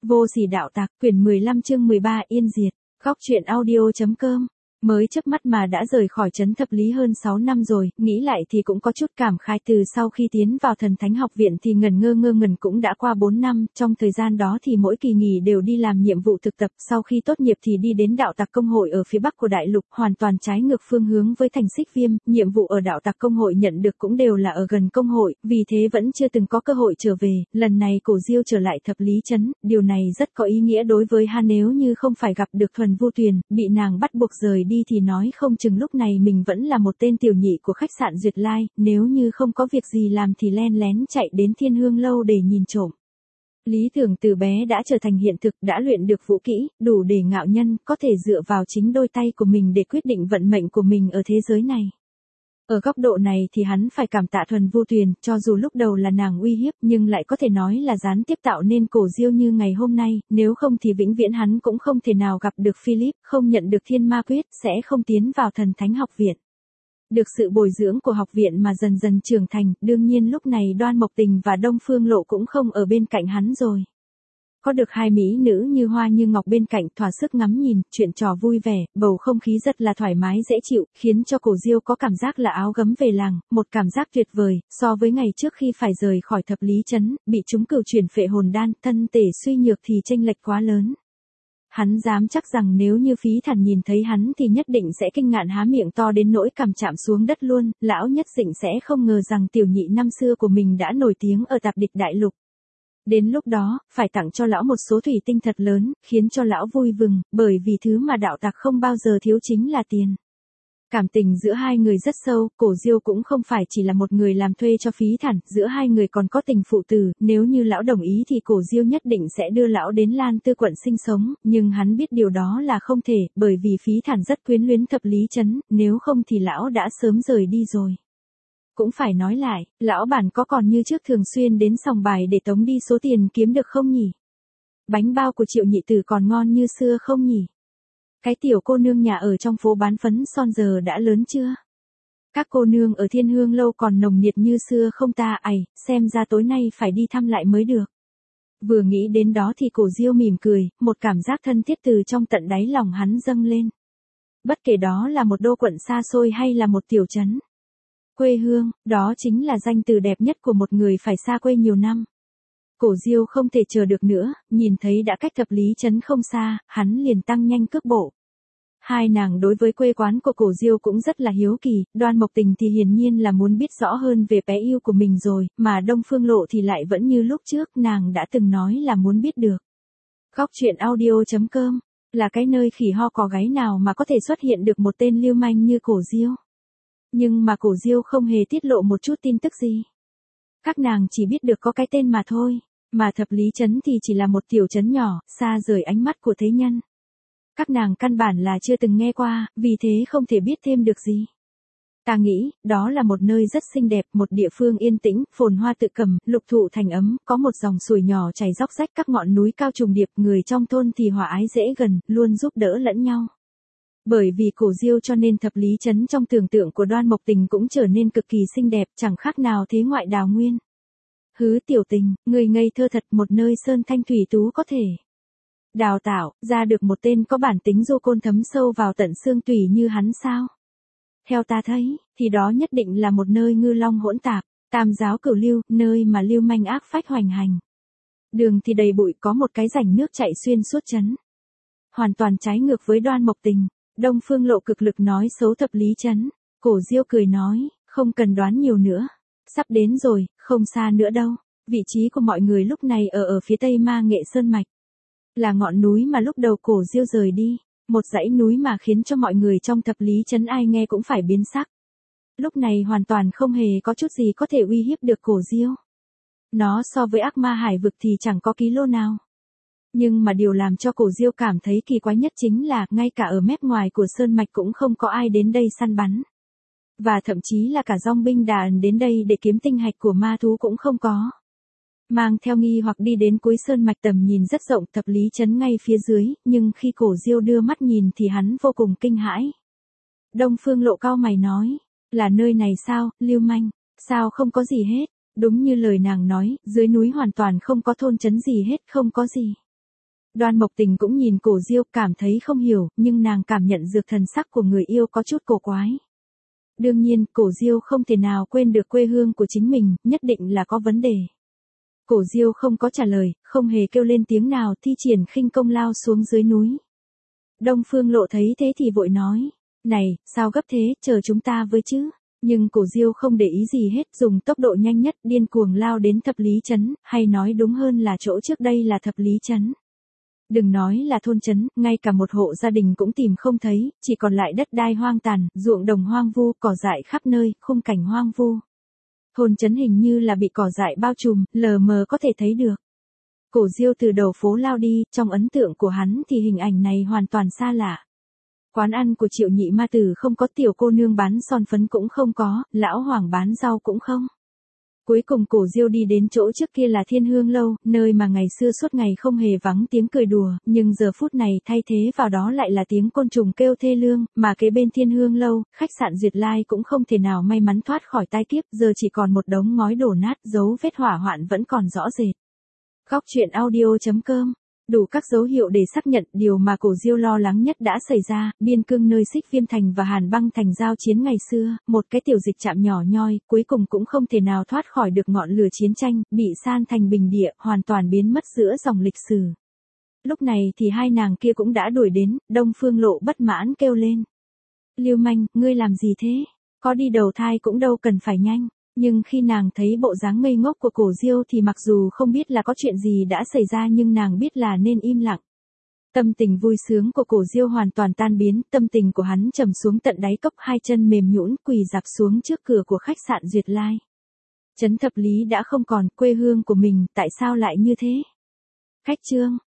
Vô sỉ đạo tặc, quyển 15 chương 13 yên diệt. Góc truyện audio.com. Mới chớp mắt mà đã rời khỏi trấn Thập Lý hơn 6 năm rồi, nghĩ lại thì cũng có chút cảm khái, từ sau khi tiến vào Thần Thánh học viện thì ngần ngơ cũng đã qua 4 năm, trong thời gian đó thì mỗi kỳ nghỉ đều đi làm nhiệm vụ thực tập, sau khi tốt nghiệp thì đi đến đạo tặc công hội ở phía bắc của đại lục, hoàn toàn trái ngược phương hướng với Thành Xích Viêm, nhiệm vụ ở đạo tặc công hội nhận được cũng đều là ở gần công hội, vì thế vẫn chưa từng có cơ hội trở về, lần này Cổ Diêu trở lại Thập Lý trấn, điều này rất có ý nghĩa đối với hắn, nếu như không phải gặp được Thuần Vu Tuyền, bị nàng bắt buộc rời đi thì nói không chừng lúc này mình vẫn là một tên tiểu nhị của khách sạn Duyệt Lai, nếu như không có việc gì làm thì len lén chạy đến Thiên Hương lâu để nhìn trộm. Lý tưởng từ bé đã trở thành hiện thực, đã luyện được vũ kỹ, đủ để ngạo nhân, có thể dựa vào chính đôi tay của mình để quyết định vận mệnh của mình ở thế giới này. Ở góc độ này thì hắn phải cảm tạ Thuần Vu Tuyền, cho dù lúc đầu là nàng uy hiếp nhưng lại có thể nói là gián tiếp tạo nên Cổ Diêu như ngày hôm nay, nếu không thì vĩnh viễn hắn cũng không thể nào gặp được Philip, không nhận được Thiên Ma Quyết, sẽ không tiến vào Thần Thánh học viện. Được sự bồi dưỡng của học viện mà dần dần trưởng thành, đương nhiên lúc này Đoan Mộc Tình và Đông Phương Lộ cũng không ở bên cạnh hắn rồi. Có được hai mỹ nữ như hoa như ngọc bên cạnh, thỏa sức ngắm nhìn, chuyện trò vui vẻ, bầu không khí rất là thoải mái dễ chịu, khiến cho Cổ Diêu có cảm giác là áo gấm về làng, một cảm giác tuyệt vời, so với ngày trước khi phải rời khỏi Thập Lý trấn, bị chúng cửu chuyển phệ hồn đan, thân thể suy nhược thì chênh lệch quá lớn. Hắn dám chắc rằng nếu như Phí Thần nhìn thấy hắn thì nhất định sẽ kinh ngạn há miệng to đến nỗi cằm chạm xuống đất luôn, lão nhất định sẽ không ngờ rằng tiểu nhị năm xưa của mình đã nổi tiếng ở Tạp Địch Đại Lục. Đến lúc đó, phải tặng cho lão một số thủy tinh thật lớn, khiến cho lão vui vừng, bởi vì thứ mà đạo tặc không bao giờ thiếu chính là tiền. Cảm tình giữa hai người rất sâu, Cổ Diêu cũng không phải chỉ là một người làm thuê cho Phí Thản, giữa hai người còn có tình phụ tử, nếu như lão đồng ý thì Cổ Diêu nhất định sẽ đưa lão đến Lan Tư quận sinh sống, nhưng hắn biết điều đó là không thể, bởi vì Phí Thản rất quyến luyến Thập Lý trấn, nếu không thì lão đã sớm rời đi rồi. Cũng phải nói lại, lão bản có còn như trước thường xuyên đến sòng bài để tống đi số tiền kiếm được không nhỉ? Bánh bao của Triệu nhị tử còn ngon như xưa không nhỉ? Cái tiểu cô nương nhà ở trong phố bán phấn son giờ đã lớn chưa? Các cô nương ở Thiên Hương lâu còn nồng nhiệt như xưa không ta? Xem ra tối nay phải đi thăm lại mới được. Vừa nghĩ đến đó thì Cổ Diêu mỉm cười, một cảm giác thân thiết từ trong tận đáy lòng hắn dâng lên. Bất kể đó là một đô quận xa xôi hay là một tiểu trấn. Quê hương, đó chính là danh từ đẹp nhất của một người phải xa quê nhiều năm. Cổ Diêu không thể chờ được nữa, nhìn thấy đã cách Thập Lý trấn không xa, hắn liền tăng nhanh cước bộ. Hai nàng đối với quê quán của Cổ Diêu cũng rất là hiếu kỳ, Đoan Mộc Tình thì hiển nhiên là muốn biết rõ hơn về bé yêu của mình rồi, mà Đông Phương Lộ thì lại vẫn như lúc trước, nàng đã từng nói là muốn biết được. Góc truyện audio.com, là cái nơi khỉ ho có gáy nào mà có thể xuất hiện được một tên lưu manh như Cổ Diêu. Nhưng mà Cổ Diêu không hề tiết lộ một chút tin tức gì. Các nàng chỉ biết được có cái tên mà thôi, mà Thập Lý trấn thì chỉ là một tiểu trấn nhỏ, xa rời ánh mắt của thế nhân. Các nàng căn bản là chưa từng nghe qua, vì thế không thể biết thêm được gì. Ta nghĩ, đó là một nơi rất xinh đẹp, một địa phương yên tĩnh, phồn hoa tự cầm, lục thụ thành ấm, có một dòng suối nhỏ chảy róc rách các ngọn núi cao trùng điệp, người trong thôn thì hòa ái dễ gần, luôn giúp đỡ lẫn nhau. Bởi vì Cổ Diêu cho nên Thập Lý trấn trong tưởng tượng của Đoan Mộc Tình cũng trở nên cực kỳ xinh đẹp, chẳng khác nào thế ngoại đào nguyên. Hứ tiểu tình, người ngây thơ thật, một nơi sơn thanh thủy tú có thể đào tạo ra được một tên có bản tính du côn thấm sâu vào tận xương tủy như hắn sao? Theo ta thấy, thì đó nhất định là một nơi ngư long hỗn tạp, tam giáo cửu lưu, nơi mà lưu manh ác phách hoành hành. Đường thì đầy bụi, có một cái rãnh nước chảy xuyên suốt trấn. Hoàn toàn trái ngược với Đoan Mộc Tình. Đông Phương Lộ cực lực nói xấu Thập Lý trấn. Cổ Diêu cười nói, không cần đoán nhiều nữa. Sắp đến rồi, không xa nữa đâu. Vị trí của mọi người lúc này ở phía tây Ma Nghệ Sơn Mạch. Là ngọn núi mà lúc đầu Cổ Diêu rời đi. Một dãy núi mà khiến cho mọi người trong Thập Lý trấn ai nghe cũng phải biến sắc. Lúc này hoàn toàn không hề có chút gì có thể uy hiếp được Cổ Diêu. Nó so với ác ma hải vực thì chẳng có ký lô nào. Nhưng mà điều làm cho Cổ Diêu cảm thấy kỳ quái nhất chính là, ngay cả ở mép ngoài của sơn mạch cũng không có ai đến đây săn bắn. Và thậm chí là cả dòng binh đà ẩn đến đây để kiếm tinh hạch của ma thú cũng không có. Mang theo nghi hoặc đi đến cuối sơn mạch, tầm nhìn rất rộng, Thập Lý trấn ngay phía dưới, nhưng khi Cổ Diêu đưa mắt nhìn thì hắn vô cùng kinh hãi. Đông Phương Lộ cau mày nói, là nơi này sao, lưu manh, sao không có gì hết. Đúng như lời nàng nói, dưới núi hoàn toàn không có thôn trấn gì hết, không có gì. Đoan Mộc Tình cũng nhìn Cổ Diêu cảm thấy không hiểu, nhưng nàng cảm nhận dược thần sắc của người yêu có chút cổ quái. Đương nhiên, Cổ Diêu không thể nào quên được quê hương của chính mình, nhất định là có vấn đề. Cổ Diêu không có trả lời, không hề kêu lên tiếng nào, thi triển khinh công lao xuống dưới núi. Đông Phương Lộ thấy thế thì vội nói, này, sao gấp thế, chờ chúng ta với chứ. Nhưng Cổ Diêu không để ý gì hết, dùng tốc độ nhanh nhất điên cuồng lao đến Thập Lý Trấn, hay nói đúng hơn là chỗ trước đây là Thập Lý Trấn. Đừng nói là thôn trấn, ngay cả một hộ gia đình cũng tìm không thấy, chỉ còn lại đất đai hoang tàn, ruộng đồng hoang vu, cỏ dại khắp nơi, khung cảnh hoang vu. Thôn trấn hình như là bị cỏ dại bao trùm, lờ mờ có thể thấy được. Cổ Diêu từ đầu phố lao đi, trong ấn tượng của hắn thì hình ảnh này hoàn toàn xa lạ. Quán ăn của Triệu Nhị Ma Tử không có, tiểu cô nương bán son phấn cũng không có, lão hoàng bán rau cũng không. Cuối cùng Cổ Diêu đi đến chỗ trước kia là Thiên Hương Lâu, nơi mà ngày xưa suốt ngày không hề vắng tiếng cười đùa, nhưng giờ phút này thay thế vào đó lại là tiếng côn trùng kêu thê lương, mà kế bên Thiên Hương Lâu, khách sạn Duyệt Lai cũng không thể nào may mắn thoát khỏi tai kiếp, giờ chỉ còn một đống ngói đổ nát, dấu vết hỏa hoạn vẫn còn rõ rệt. Góc truyện audio.com đủ các dấu hiệu để xác nhận điều mà Cổ Diêu lo lắng nhất đã xảy ra, Biên Cương nơi Xích Viêm Thành và Hàn Băng Thành giao chiến ngày xưa, một cái tiểu dịch trạm nhỏ nhoi, cuối cùng cũng không thể nào thoát khỏi được ngọn lửa chiến tranh, bị san thành bình địa, hoàn toàn biến mất giữa dòng lịch sử. Lúc này thì hai nàng kia cũng đã đuổi đến, Đông Phương Lộ bất mãn kêu lên. Lưu manh, ngươi làm gì thế? Có đi đầu thai cũng đâu cần phải nhanh. Nhưng khi nàng thấy bộ dáng ngây ngốc của Cổ Diêu thì mặc dù không biết là có chuyện gì đã xảy ra nhưng nàng biết là nên im lặng. Tâm tình vui sướng của Cổ Diêu hoàn toàn tan biến, tâm tình của hắn trầm xuống tận đáy cốc, hai chân mềm nhũn quỳ dạp xuống trước cửa của khách sạn Duyệt Lai. Trấn Thập Lý đã không còn, quê hương của mình, tại sao lại như thế? Khách trương,